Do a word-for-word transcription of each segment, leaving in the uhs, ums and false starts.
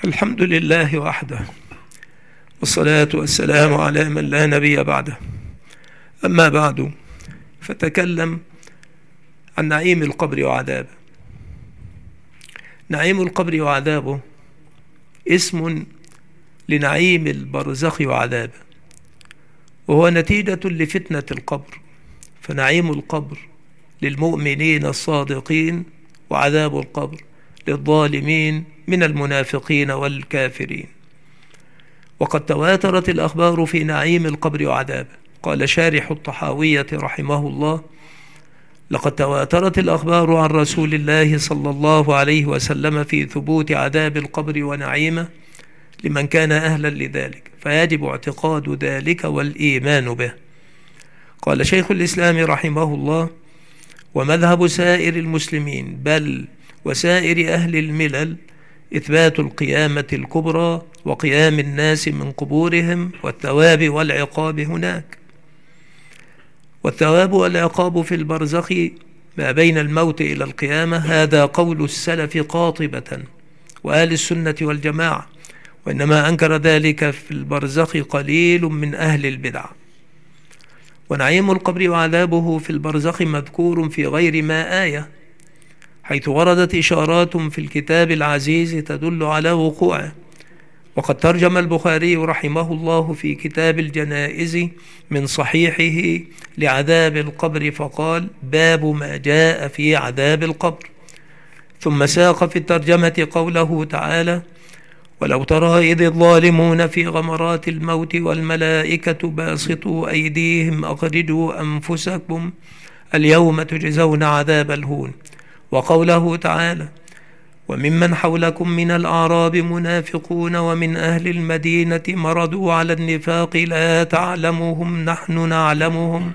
الحمد لله وحده، والصلاة والسلام على من لا نبي بعده. أما بعد، فتكلم عن نعيم القبر وعذابه. نعيم القبر وعذابه اسم لنعيم البرزخ وعذابه، وهو نتيجة لفتنة القبر. فنعيم القبر للمؤمنين الصادقين، وعذاب القبر للظالمين من المنافقين والكافرين. وقد تواترت الأخبار في نعيم القبر وعذابه. قال شارح الطحاوية رحمه الله: لقد تواترت الأخبار عن رسول الله صلى الله عليه وسلم في ثبوت عذاب القبر ونعيمه لمن كان أهلا لذلك، فيجب اعتقاد ذلك والإيمان به. قال شيخ الإسلام رحمه الله: ومذهب سائر المسلمين بل وسائر أهل الملل إثبات القيامة الكبرى وقيام الناس من قبورهم والثواب والعقاب هناك. والثواب والعقاب في البرزخ ما بين الموت إلى القيامة، هذا قول السلف قاطبة وآل السنة والجماعة، وإنما أنكر ذلك في البرزخ قليل من أهل البدع. ونعيم القبر وعذابه في البرزخ مذكور في غير ما آية، حيث وردت إشارات في الكتاب العزيز تدل على وقوعه. وقد ترجم البخاري رحمه الله في كتاب الجنائز من صحيحه لعذاب القبر فقال: باب ما جاء في عذاب القبر. ثم ساق في الترجمة قوله تعالى: ولو ترى إذ الظالمون في غمرات الموت والملائكة باسطوا أيديهم أخرجوا أنفسكم اليوم تجزون عذاب الهون. وقوله تعالى: وممن حولكم من الأعراب منافقون ومن أهل المدينة مرضوا على النفاق لا تعلمهم نحن نعلمهم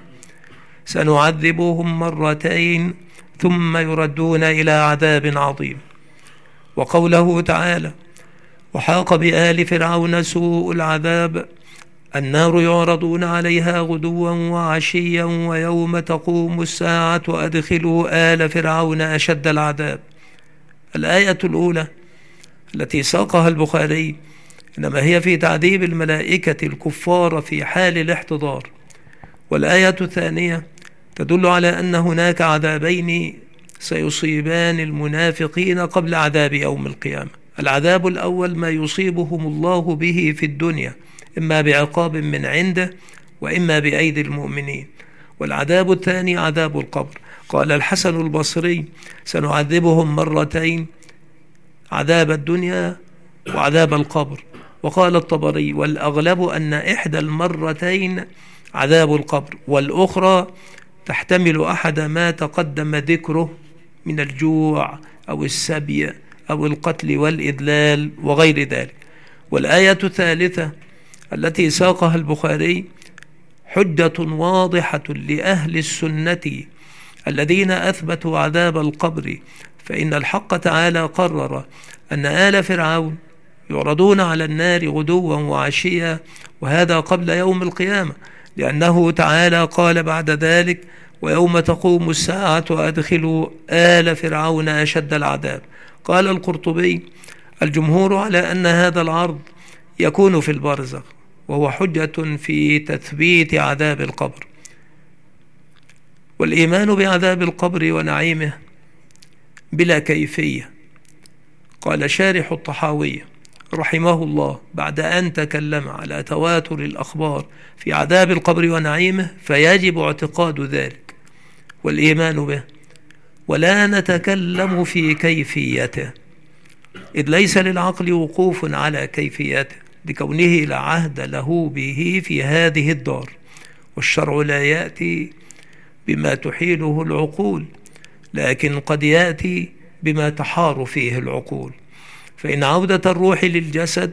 سنعذبهم مرتين ثم يردون إلى عذاب عظيم. وقوله تعالى: وحاق بآل فرعون سوء العذاب النار يعرضون عليها غدوا وعشيا ويوم تقوم الساعة أدخلوا آل فرعون أشد العذاب. الآية الأولى التي ساقها البخاري إنما هي في تعذيب الملائكة الكفار في حال الاحتضار، والآية الثانية تدل على أن هناك عذابين سيصيبان المنافقين قبل عذاب يوم القيامة. العذاب الأول ما يصيبهم الله به في الدنيا، إما بعقاب من عنده وإما بأيدي المؤمنين. والعذاب الثاني عذاب القبر. قال الحسن البصري: سنعذبهم مرتين، عذاب الدنيا وعذاب القبر. وقال الطبري: والأغلب أن إحدى المرتين عذاب القبر، والأخرى تحتمل أحد ما تقدم ذكره من الجوع أو السبي أو القتل والإذلال وغير ذلك. والآية الثالثة التي ساقها البخاري حجة واضحة لأهل السنة الذين أثبتوا عذاب القبر، فإن الحق تعالى قرر أن آل فرعون يعرضون على النار غدوا وعشيا، وهذا قبل يوم القيامة، لأنه تعالى قال بعد ذلك: ويوم تقوم الساعة أدخلوا آل فرعون أشد العذاب. قال القرطبي: الجمهور على أن هذا العرض يكون في البرزخ، وهو حجة في تثبيت عذاب القبر. والإيمان بعذاب القبر ونعيمه بلا كيفية. قال شارح الطحاوية رحمه الله بعد أن تكلم على تواتر الأخبار في عذاب القبر ونعيمه: فيجب اعتقاد ذلك والإيمان به، ولا نتكلم في كيفيته، إذ ليس للعقل وقوف على كيفيته، لكونه لا عهد له به في هذه الدار، والشرع لا يأتي بما تحيله العقول، لكن قد يأتي بما تحار فيه العقول. فإن عودة الروح للجسد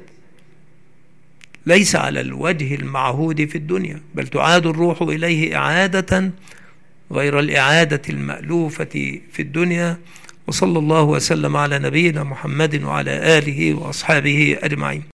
ليس على الوجه المعهود في الدنيا، بل تعاد الروح إليه إعادة غير الإعادة المألوفة في الدنيا. وصلى الله وسلم على نبينا محمد وعلى آله وأصحابه أجمعين.